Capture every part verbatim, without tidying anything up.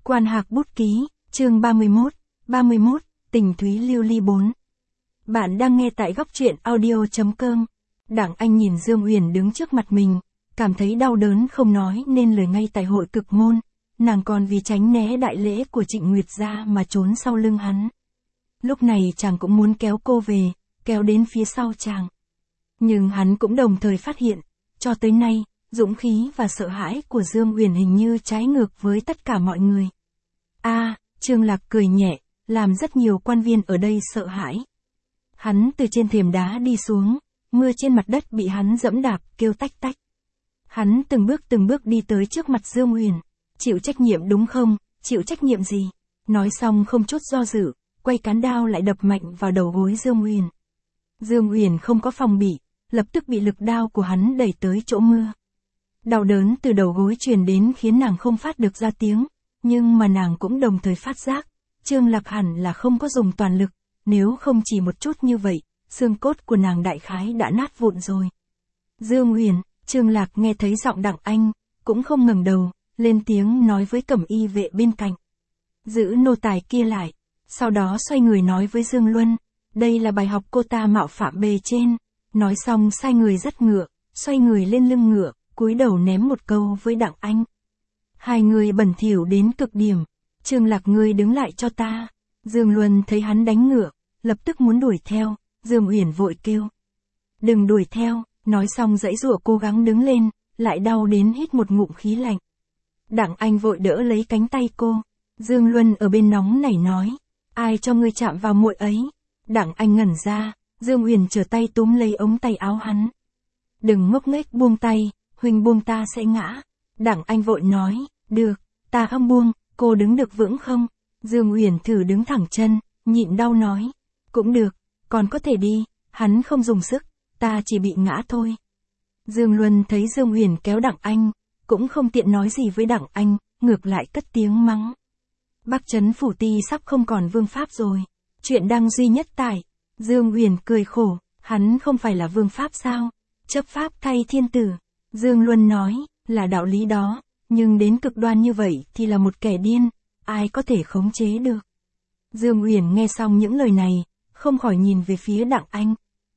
Quan Hạc Bút Ký, chương ba mươi mốt, ba mươi mốt, Tình Thúy Lưu Ly bốn. Bạn đang nghe tại góc truyện audio.com. Đảng Anh nhìn Dương Uyển đứng trước mặt mình, cảm thấy đau đớn không nói nên lời ngay tại hội cực môn, nàng còn vì tránh né đại lễ của Trịnh Nguyệt gia mà trốn sau lưng hắn. Lúc này chàng cũng muốn kéo cô về, kéo đến phía sau chàng. Nhưng hắn cũng đồng thời phát hiện, cho tới nay, dũng khí và sợ hãi của Dương Uyển hình như trái ngược với tất cả mọi người. A, à, Trương Lạc cười nhẹ, làm rất nhiều quan viên ở đây sợ hãi. Hắn từ trên thềm đá đi xuống, mưa trên mặt đất bị hắn dẫm đạp, kêu tách tách. Hắn từng bước từng bước đi tới trước mặt Dương Uyển. Chịu trách nhiệm đúng không, chịu trách nhiệm gì? Nói xong không chút do dự, quay cán đao lại đập mạnh vào đầu gối Dương Uyển. Dương Uyển không có phòng bị, lập tức bị lực đao của hắn đẩy tới chỗ mưa. Đau đớn từ đầu gối truyền đến khiến nàng không phát được ra tiếng, nhưng mà nàng cũng đồng thời phát giác, Trương Lạc hẳn là không có dùng toàn lực, nếu không chỉ một chút như vậy, xương cốt của nàng đại khái đã nát vụn rồi. Dương Uyển, Trương Lạc nghe thấy giọng Đặng Anh, cũng không ngẩng đầu, lên tiếng nói với cẩm y vệ bên cạnh. Giữ nô tài kia lại, sau đó xoay người nói với Dương Luân, đây là bài học cô ta mạo phạm bề trên. Nói xong sai người dắt ngựa, xoay người lên lưng ngựa, cúi đầu ném một câu với Đặng Anh. Hai người bẩn thỉu đến cực điểm, Trương Lạc ngươi đứng lại cho ta. Dương Luân thấy hắn đánh ngựa, lập tức muốn đuổi theo, Dương Uyển vội kêu. Đừng đuổi theo, nói xong giãy giụa cố gắng đứng lên, lại đau đến hít một ngụm khí lạnh. Đặng Anh vội đỡ lấy cánh tay cô, Dương Luân ở bên nóng nảy nói, ai cho ngươi chạm vào muội ấy. Đặng Anh ngẩn ra, Dương Uyển trở tay túm lấy ống tay áo hắn. Đừng ngốc nghếch buông tay, huynh buông ta sẽ ngã. Đặng Anh vội nói, được, ta không buông, cô đứng được vững không? Dương Uyển thử đứng thẳng chân, nhịn đau nói, cũng được, còn có thể đi, hắn không dùng sức, ta chỉ bị ngã thôi. Dương Luân thấy Dương Uyển kéo Đặng Anh, cũng không tiện nói gì với Đặng Anh, ngược lại cất tiếng mắng. Bắc Trấn Phủ Ti sắp không còn vương pháp rồi, chuyện đăng duy nhất tải. Dương Uyển cười khổ, hắn không phải là vương pháp sao? Chấp pháp thay thiên tử. Dương Luân nói, là đạo lý đó, nhưng đến cực đoan như vậy thì là một kẻ điên, ai có thể khống chế được. Dương Uyển nghe xong những lời này, không khỏi nhìn về phía Đặng Anh.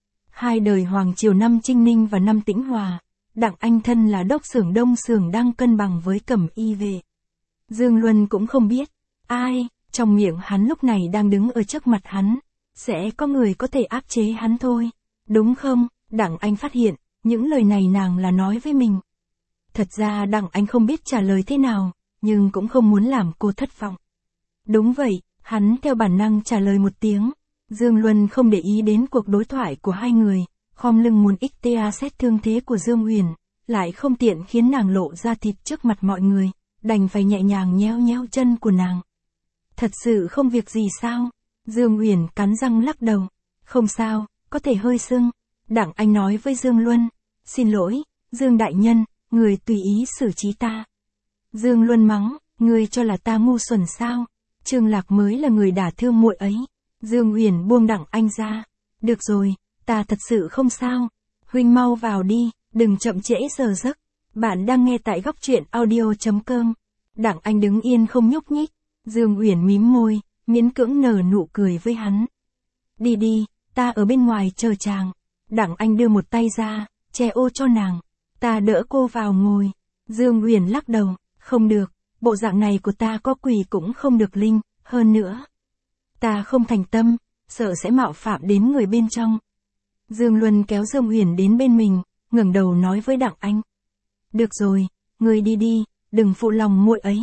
Hai đời Hoàng Triều năm Trinh Ninh và năm Tĩnh Hòa, Đặng Anh thân là đốc xưởng Đông xưởng đang cân bằng với cẩm y vệ. Dương Luân cũng không biết, ai, trong miệng hắn lúc này đang đứng ở trước mặt hắn. Sẽ có người có thể áp chế hắn thôi, đúng không? Đặng Anh phát hiện, những lời này nàng là nói với mình. Thật ra Đặng Anh không biết trả lời thế nào, nhưng cũng không muốn làm cô thất vọng. Đúng vậy, hắn theo bản năng trả lời một tiếng. Dương Luân không để ý đến cuộc đối thoại của hai người, khom lưng muốn xta xét thương thế của Dương Uyển, lại không tiện khiến nàng lộ ra thịt trước mặt mọi người, đành phải nhẹ nhàng nhéo nhéo chân của nàng. Thật sự không việc gì sao? Dương Uyển cắn răng lắc đầu, không sao, có thể hơi sưng. Đặng Anh nói với Dương Luân, xin lỗi, Dương đại nhân, người tùy ý xử trí ta. Dương Luân mắng, người cho là ta ngu xuẩn sao? Trương Lạc mới là người đả thương muội ấy. Dương Uyển buông Đặng Anh ra, được rồi, ta thật sự không sao. Huynh mau vào đi, đừng chậm trễ giờ giấc. Bạn đang nghe tại góc truyện audio.com. Đặng Anh đứng yên không nhúc nhích. Dương Uyển mím môi, miễn cưỡng nở nụ cười với hắn. Đi đi, ta ở bên ngoài chờ chàng. Đặng Anh đưa một tay ra, che ô cho nàng. Ta đỡ cô vào ngồi. Dương Uyển lắc đầu, không được, bộ dạng này của ta có quỳ cũng không được linh, hơn nữa. Ta không thành tâm, sợ sẽ mạo phạm đến người bên trong. Dương Luân kéo Dương Uyển đến bên mình, ngẩng đầu nói với Đặng Anh. Được rồi, ngươi đi đi, đừng phụ lòng muội ấy.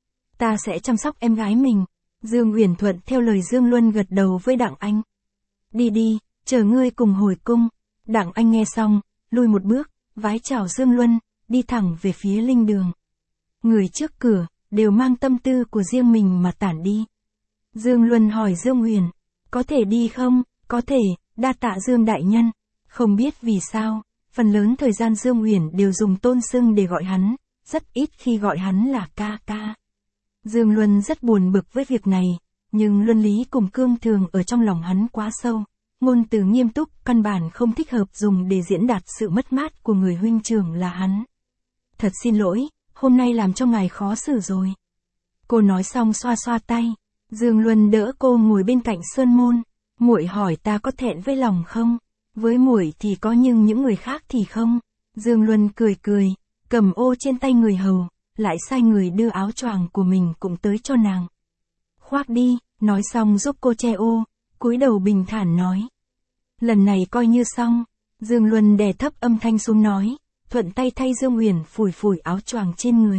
Ta sẽ chăm sóc em gái mình. Dương Uyển thuận theo lời Dương Luân gật đầu với Đặng Anh. Đi đi, chờ ngươi cùng hồi cung. Đặng Anh nghe xong, lui một bước, vái chào Dương Luân, đi thẳng về phía linh đường. Người trước cửa, đều mang tâm tư của riêng mình mà tản đi. Dương Luân hỏi Dương Uyển, có thể đi không? Có thể, đa tạ Dương đại nhân. Không biết vì sao, phần lớn thời gian Dương Uyển đều dùng tôn xưng để gọi hắn, rất ít khi gọi hắn là ca ca. Dương Luân rất buồn bực với việc này, nhưng luân lý cùng cương thường ở trong lòng hắn quá sâu, ngôn từ nghiêm túc căn bản không thích hợp dùng để diễn đạt sự mất mát của người huynh trưởng là hắn. Thật xin lỗi, hôm nay làm cho ngài khó xử rồi. Cô nói xong xoa xoa tay. Dương Luân đỡ cô ngồi bên cạnh Sơn Môn. Muội hỏi ta có thẹn với lòng không? Với muội thì có nhưng những người khác thì không. Dương Luân cười cười, cầm ô trên tay người hầu, lại sai người đưa áo choàng của mình cũng tới cho nàng. Khoác đi, nói xong giúp cô che ô, cúi đầu bình thản nói. Lần này coi như xong. Dương Luân đè thấp âm thanh xuống nói, thuận tay thay Dương Uyển phủi phủi áo choàng trên người.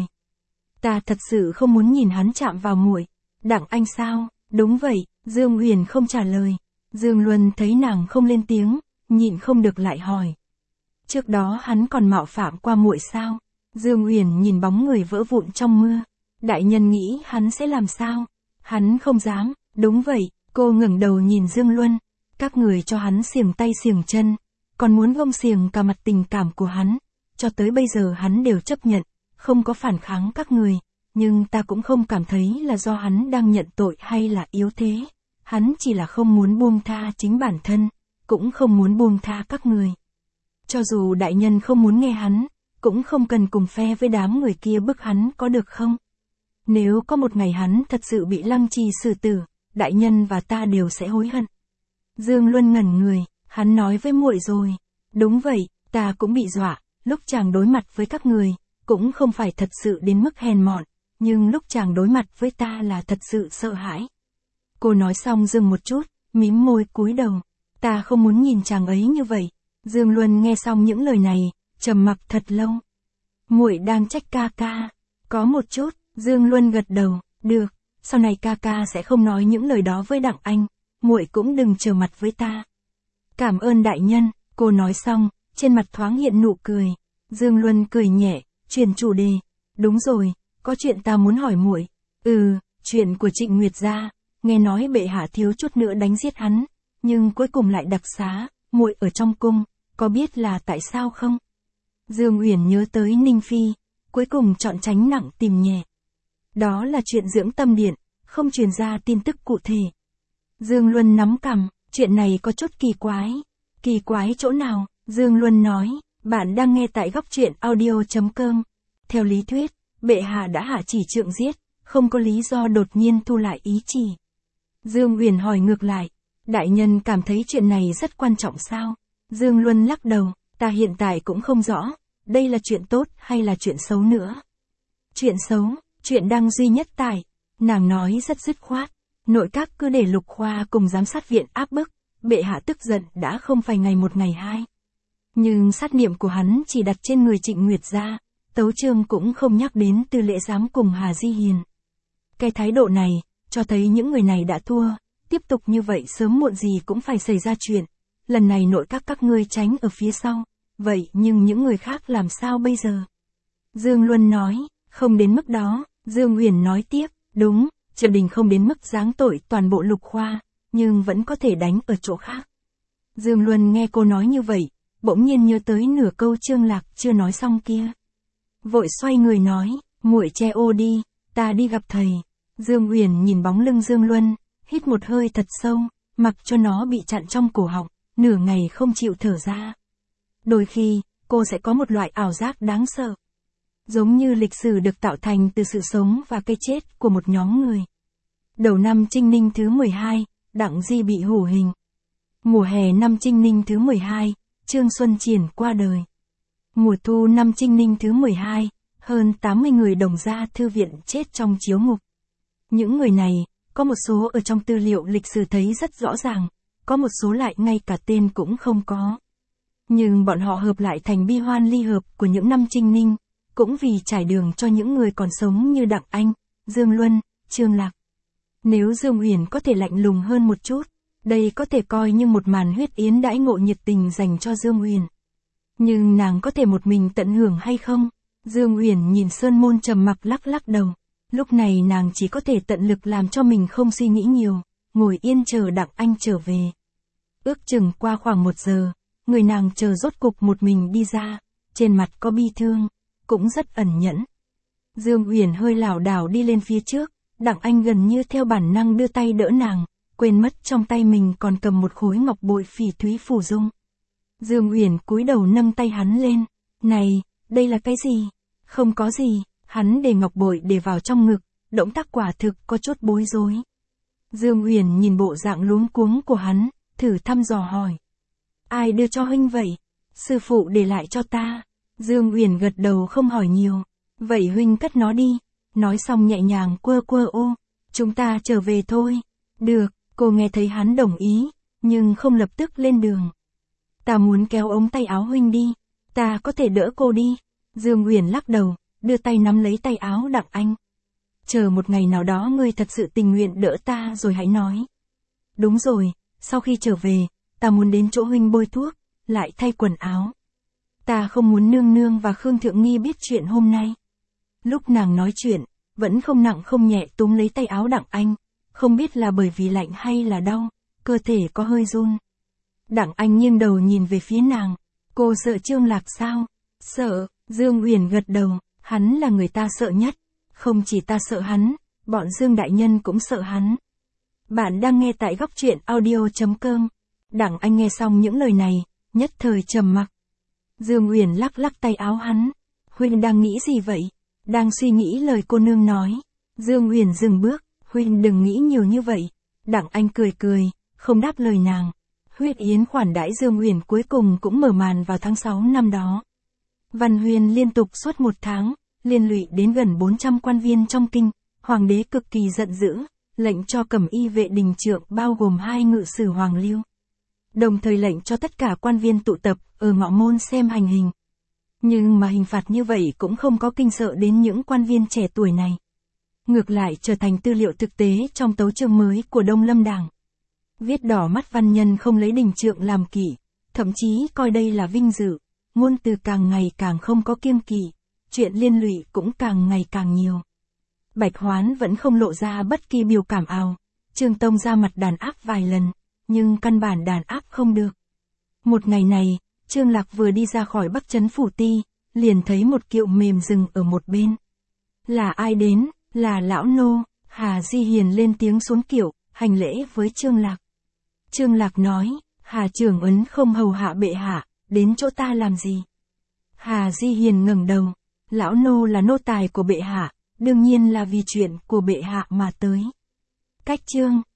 Ta thật sự không muốn nhìn hắn chạm vào muội. Đặng anh sao? Đúng vậy, Dương Uyển không trả lời. Dương Luân thấy nàng không lên tiếng, nhịn không được lại hỏi. Trước đó hắn còn mạo phạm qua muội sao? Dương Uyển nhìn bóng người vỡ vụn trong mưa. Đại nhân nghĩ hắn sẽ làm sao? Hắn không dám. Đúng vậy, cô ngẩng đầu nhìn Dương Luân. Các người cho hắn xiềng tay xiềng chân, còn muốn gông xiềng cả mặt tình cảm của hắn. Cho tới bây giờ hắn đều chấp nhận, không có phản kháng các người. Nhưng ta cũng không cảm thấy là do hắn đang nhận tội hay là yếu thế. Hắn chỉ là không muốn buông tha chính bản thân, cũng không muốn buông tha các người. Cho dù đại nhân không muốn nghe hắn, cũng không cần cùng phe với đám người kia bức hắn có được không? Nếu có một ngày hắn thật sự bị Lăng Trì xử tử, đại nhân và ta đều sẽ hối hận. Dương Luân ngẩn người, hắn nói với muội rồi. Đúng vậy, ta cũng bị dọa, lúc chàng đối mặt với các người, cũng không phải thật sự đến mức hèn mọn, nhưng lúc chàng đối mặt với ta là thật sự sợ hãi. Cô nói xong dừng một chút, mím môi cúi đầu. Ta không muốn nhìn chàng ấy như vậy. Dương Luân nghe xong những lời này, trầm mặc thật lâu. Muội đang trách ca ca. Có một chút, Dương Luân gật đầu. Được, sau này ca ca sẽ không nói những lời đó với Đặng anh. Muội cũng đừng trở mặt với ta. Cảm ơn đại nhân. Cô nói xong, trên mặt thoáng hiện nụ cười. Dương Luân cười nhẹ, chuyển chủ đề. Đúng rồi, có chuyện ta muốn hỏi muội. Ừ, chuyện của Trịnh Nguyệt gia. Nghe nói bệ hạ thiếu chút nữa đánh giết hắn, nhưng cuối cùng lại đặc xá. Muội ở trong cung, có biết là tại sao không? Dương Uyển nhớ tới Ninh Phi, cuối cùng chọn tránh nặng tìm nhẹ. Đó là chuyện dưỡng tâm điện, không truyền ra tin tức cụ thể. Dương Luân nắm cằm, chuyện này có chút kỳ quái. Kỳ quái chỗ nào? Dương Luân nói, bạn đang nghe tại góc truyện audio chấm com. Theo lý thuyết, bệ hạ đã hạ chỉ trượng giết, không có lý do đột nhiên thu lại ý chỉ. Dương Uyển hỏi ngược lại, đại nhân cảm thấy chuyện này rất quan trọng sao? Dương Luân lắc đầu, ta hiện tại cũng không rõ, đây là chuyện tốt hay là chuyện xấu nữa. Chuyện xấu, chuyện đang duy nhất tại, nàng nói rất dứt khoát, nội các cứ để Lục Khoa cùng giám sát viện áp bức, bệ hạ tức giận đã không phải ngày một ngày hai. Nhưng sát niệm của hắn chỉ đặt trên người Trịnh Nguyệt gia, tấu chương cũng không nhắc đến Tư Lễ Giám cùng Hà Di Hiền. Cái thái độ này, cho thấy những người này đã thua, tiếp tục như vậy sớm muộn gì cũng phải xảy ra chuyện. Lần này nội các các ngươi tránh ở phía sau, vậy nhưng những người khác làm sao bây giờ? Dương Luân nói, không đến mức đó. Dương Uyển nói tiếp, đúng, triều đình không đến mức giáng tội toàn bộ Lục Khoa, nhưng vẫn có thể đánh ở chỗ khác. Dương Luân nghe cô nói như vậy, bỗng nhiên nhớ tới nửa câu Trương Lạc chưa nói xong kia. Vội xoay người nói, muội che ô đi, ta đi gặp thầy. Dương Uyển nhìn bóng lưng Dương Luân, hít một hơi thật sâu, mặc cho nó bị chặn trong cổ họng, nửa ngày không chịu thở ra. Đôi khi, cô sẽ có một loại ảo giác đáng sợ. Giống như lịch sử được tạo thành từ sự sống và cái chết của một nhóm người. Đầu năm Trinh Ninh thứ mười hai, Đặng Di bị hủ hình. Mùa hè năm Trinh Ninh thứ mười hai, Trương Xuân Triển qua đời. Mùa thu năm Trinh Ninh thứ mười hai, hơn tám mươi người Đồng Gia thư viện chết trong chiếu ngục. Những người này, có một số ở trong tư liệu lịch sử thấy rất rõ ràng, có một số lại ngay cả tên cũng không có. Nhưng bọn họ hợp lại thành bi hoan ly hợp của những năm Trinh Ninh, cũng vì trải đường cho những người còn sống như Đặng Anh, Dương Luân, Trương Lạc. Nếu Dương Uyển có thể lạnh lùng hơn một chút, đây có thể coi như một màn huyết yến đãi ngộ nhiệt tình dành cho Dương Uyển. Nhưng nàng có thể một mình tận hưởng hay không? Dương Uyển nhìn Sơn Môn trầm mặc lắc lắc đầu. Lúc này nàng chỉ có thể tận lực làm cho mình không suy nghĩ nhiều, ngồi yên chờ Đặng Anh trở về. Ước chừng qua khoảng một giờ, người nàng chờ rốt cục một mình đi ra, trên mặt có bi thương, cũng rất ẩn nhẫn. Dương Uyển hơi lảo đảo đi lên phía trước, Đặng Anh gần như theo bản năng đưa tay đỡ nàng, quên mất trong tay mình còn cầm một khối ngọc bội phỉ thúy phù dung. Dương Uyển cúi đầu nâng tay hắn lên, này, đây là cái gì? Không có gì, hắn để ngọc bội để vào trong ngực, động tác quả thực có chút bối rối. Dương Uyển nhìn bộ dạng luống cuống của hắn, thử thăm dò hỏi. Ai đưa cho huynh vậy? Sư phụ để lại cho ta. Dương Uyển gật đầu không hỏi nhiều. Vậy huynh cất nó đi. Nói xong nhẹ nhàng quơ quơ ô. Chúng ta trở về thôi. Được, cô nghe thấy hắn đồng ý, nhưng không lập tức lên đường. Ta muốn kéo ống tay áo huynh đi. Ta có thể đỡ cô đi. Dương Uyển lắc đầu, đưa tay nắm lấy tay áo Đặng Anh. Chờ một ngày nào đó ngươi thật sự tình nguyện đỡ ta rồi hãy nói. Đúng rồi, sau khi trở về, ta muốn đến chỗ huynh bôi thuốc, lại thay quần áo. Ta không muốn nương nương và Khương Thượng Nghi biết chuyện hôm nay. Lúc nàng nói chuyện, vẫn không nặng không nhẹ túm lấy tay áo Đặng Anh, không biết là bởi vì lạnh hay là đau, cơ thể có hơi run. Đặng Anh nghiêng đầu nhìn về phía nàng, cô sợ Trương Lạc sao? Sợ, Dương Uyển gật đầu, hắn là người ta sợ nhất, không chỉ ta sợ hắn, bọn Dương đại nhân cũng sợ hắn. Bạn đang nghe tại góc truyện audio chấm com. Đặng Anh nghe xong những lời này, nhất thời trầm mặc. Dương Uyển lắc lắc tay áo hắn, huynh đang nghĩ gì vậy? Đang suy nghĩ lời cô nương nói. Dương Uyển dừng bước, huynh đừng nghĩ nhiều như vậy. Đặng Anh cười cười, không đáp lời nàng. Huyết yến khoản đãi Dương Uyển cuối cùng cũng mở màn vào tháng sáu năm đó. Văn huyên liên tục suốt một tháng, liên lụy đến gần bốn trăm quan viên trong kinh, hoàng đế cực kỳ giận dữ, lệnh cho cẩm y vệ đình trượng bao gồm hai ngự sử Hoàng Lưu. Đồng thời lệnh cho tất cả quan viên tụ tập ở ngọ môn xem hành hình. Nhưng mà hình phạt như vậy cũng không có kinh sợ đến những quan viên trẻ tuổi này. Ngược lại trở thành tư liệu thực tế trong tấu chương mới của Đông Lâm Đảng. Viết đỏ mắt văn nhân không lấy đình trượng làm kỷ, thậm chí coi đây là vinh dự, ngôn từ càng ngày càng không có kiêng kỵ, chuyện liên lụy cũng càng ngày càng nhiều. Bạch Hoán vẫn không lộ ra bất kỳ biểu cảm nào, Trương Tông ra mặt đàn áp vài lần, nhưng căn bản đàn áp không được. Một ngày này, Trương Lạc vừa đi ra khỏi Bắc Trấn Phủ Ti, liền thấy một kiệu mềm dừng ở một bên. Là ai đến? Là lão nô. Hà Di Hiền lên tiếng xuống kiệu, hành lễ với Trương Lạc. Trương Lạc nói, Hà trưởng ấn không hầu hạ bệ hạ, đến chỗ ta làm gì? Hà Di Hiền ngẩng đầu, lão nô là nô tài của bệ hạ, đương nhiên là vì chuyện của bệ hạ mà tới. Cách chương